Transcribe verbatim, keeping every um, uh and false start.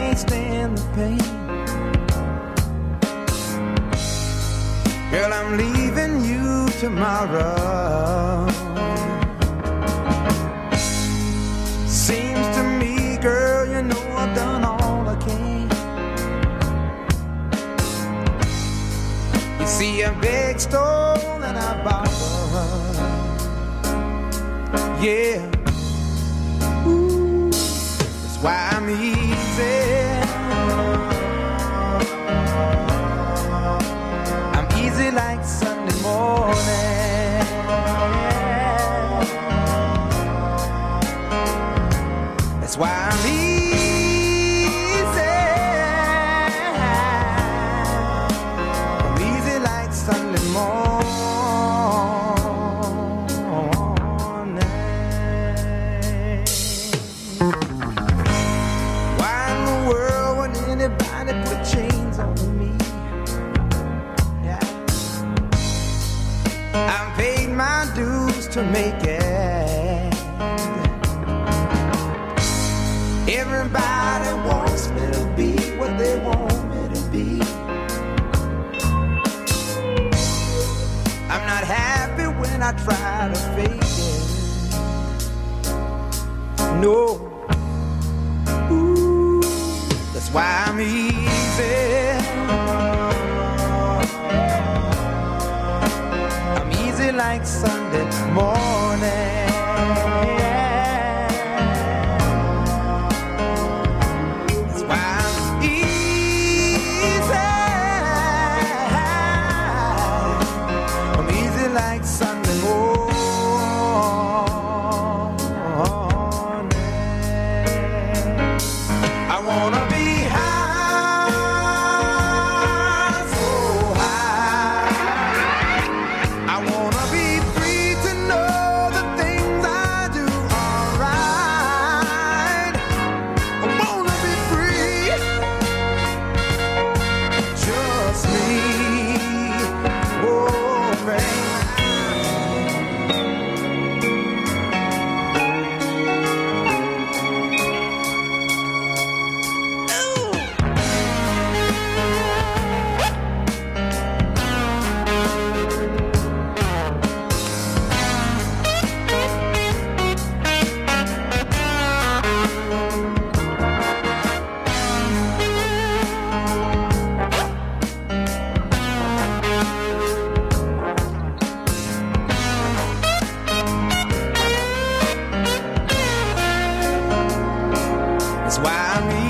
can't stand the pain. Girl, I'm leaving you tomorrow. Seems to me, girl, you know I've done all I can. You see, I beg, stole, and I borrowed. Yeah. Ooh, that's why I'm easy. I'm easy like Sunday morning. That's why I'm easy. I'm easy like Sunday morning. Why in the world would anybody put chains on me? Yeah. I've paid my dues to make it. Everybody wants me to be what they want me to be. I'm not happy when I try to fake it. No. Ooh, that's why I'm easy. I'm easy like Sunday morning. Like Sunday morning, I wanna be high, so high. I wanna be free to know the things I do are right. I wanna be free, just me. Oh, man. That's why I'm